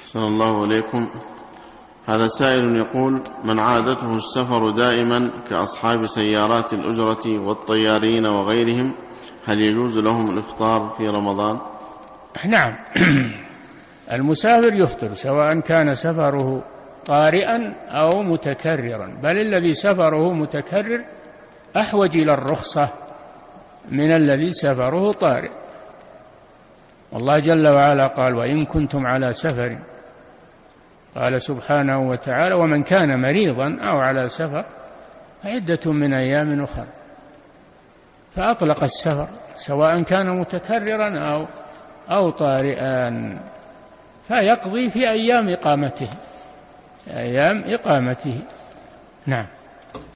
أحسن الله إليكم. هذا سائل يقول: من عادته السفر دائما كأصحاب سيارات الأجرة والطيارين وغيرهم، هل يجوز لهم الإفطار في رمضان؟ نعم. المسافر يفطر سواء كان سفره طارئا أو متكررا، بل الذي سفره متكرر أحوج إلى الرخصة من الذي سفره طارئ. والله جل وعلا قال: وإن كنتم على سفر، قال سبحانه وتعالى: ومن كان مريضا أو على سفر عدة من أيام أخر. فأطلق السفر سواء كان متكررا أو طارئا، فيقضي في أيام إقامته. نعم.